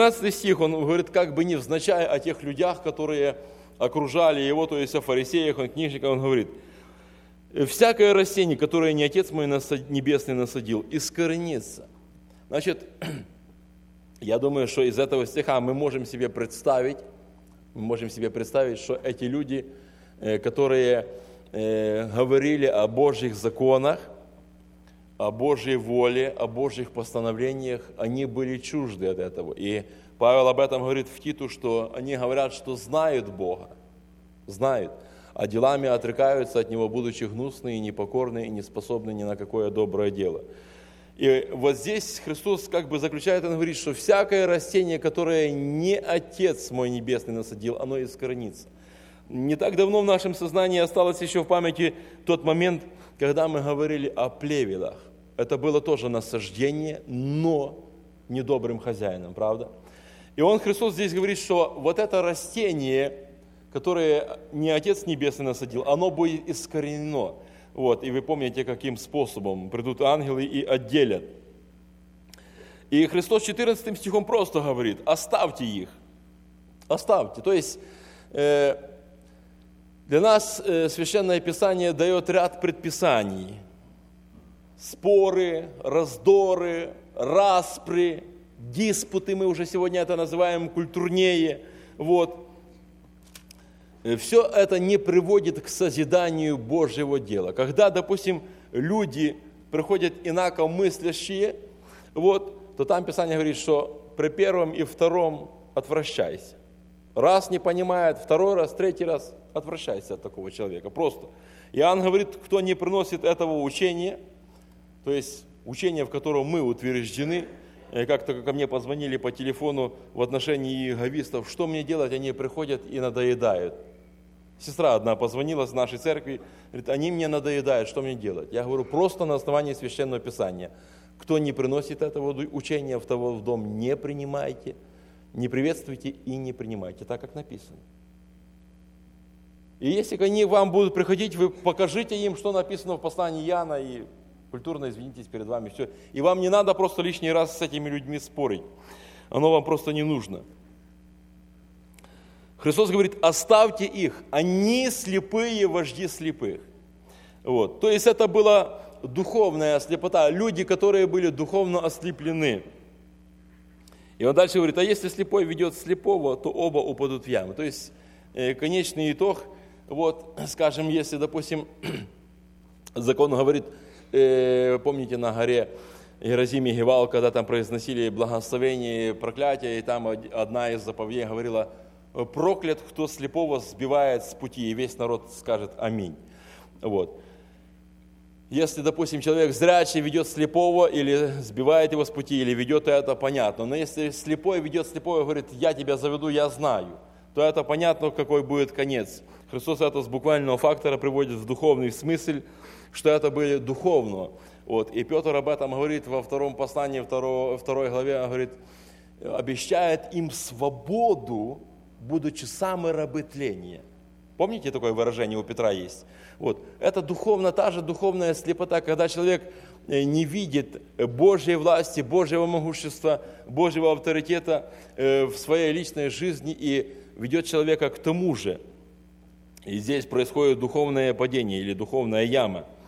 15 стих, он говорит, как бы невзначай о тех людях, которые окружали его, то есть о фарисеях, о книжниках, он говорит, всякое растение, которое не Отец мой небесный насадил, искоренится. Значит, я думаю, что из этого стиха мы можем себе представить, что эти люди, которые говорили о Божьих законах, о Божьей воле, о Божьих постановлениях, они были чужды от этого. И Павел об этом говорит в Титу, что они говорят, что знают Бога, знают, а делами отрекаются от Него, будучи гнусные, непокорные и не способны ни на какое доброе дело. И вот здесь Христос как бы заключает, он говорит, что всякое растение, которое не Отец мой небесный насадил, оно искоренится. Не так давно в нашем сознании осталось еще в памяти тот момент, когда мы говорили о плевелах. Это было тоже насаждение, но недобрым хозяином, правда? И Христос здесь говорит, что вот это растение, которое не Отец Небесный насадил, оно будет искоренено. Вот, и вы помните, каким способом придут ангелы и отделят. И Христос 14 стихом просто говорит, оставьте их, оставьте. То есть для нас Священное Писание дает ряд предписаний. Споры, раздоры, распри, диспуты, мы уже сегодня это называем культурнее. Вот. Все это не приводит к созиданию Божьего дела. Когда, допустим, люди приходят инакомыслящие, вот, то там Писание говорит, что при первом и втором отвращайся. Раз не понимает, второй раз, третий раз отвращайся от такого человека. Просто. Иоанн говорит, кто не приносит этого учения, то есть учение, в котором мы утверждены, как-то ко мне позвонили по телефону в отношении иеговистов, что мне делать, они приходят и надоедают. Сестра одна позвонила с нашей церкви, говорит, они мне надоедают, что мне делать? Я говорю, просто на основании Священного Писания. Кто не приносит этого учения, в того в дом не принимайте, не приветствуйте и не принимайте, так как написано. И если они вам будут приходить, вы покажите им, что написано в послании Иоанна, и культурно извинитесь перед вами, все. И вам не надо просто лишний раз с этими людьми спорить. Оно вам просто не нужно. Христос говорит, оставьте их, они слепые вожди слепых. Вот. То есть это была духовная слепота, люди, которые были духовно ослеплены. И он дальше говорит, а если слепой ведет слепого, то оба упадут в яму. То есть конечный итог, вот, скажем, если, допустим, закон говорит, помните на горе Геразим и Гевал, когда там произносили благословение, проклятие, и там одна из заповедей говорила, проклят, кто слепого сбивает с пути, и весь народ скажет аминь. Вот. Если, допустим, человек зрячий ведет слепого, или сбивает его с пути, или ведет, то это понятно. Но если слепой ведет слепого и говорит, я тебя заведу, я знаю, то это понятно, какой будет конец. Христос это с буквального фактора приводит в духовный смысл, что это было духовно. Вот. И Петр об этом говорит во втором послании, второй главе, он говорит, обещает им свободу, будучи самые рабы тления. Помните, такое выражение у Петра есть? Вот. Это духовно, та же духовная слепота, когда человек не видит Божьей власти, Божьего могущества, Божьего авторитета в своей личной жизни и ведет человека к тому же. И здесь происходит духовное падение или духовная яма.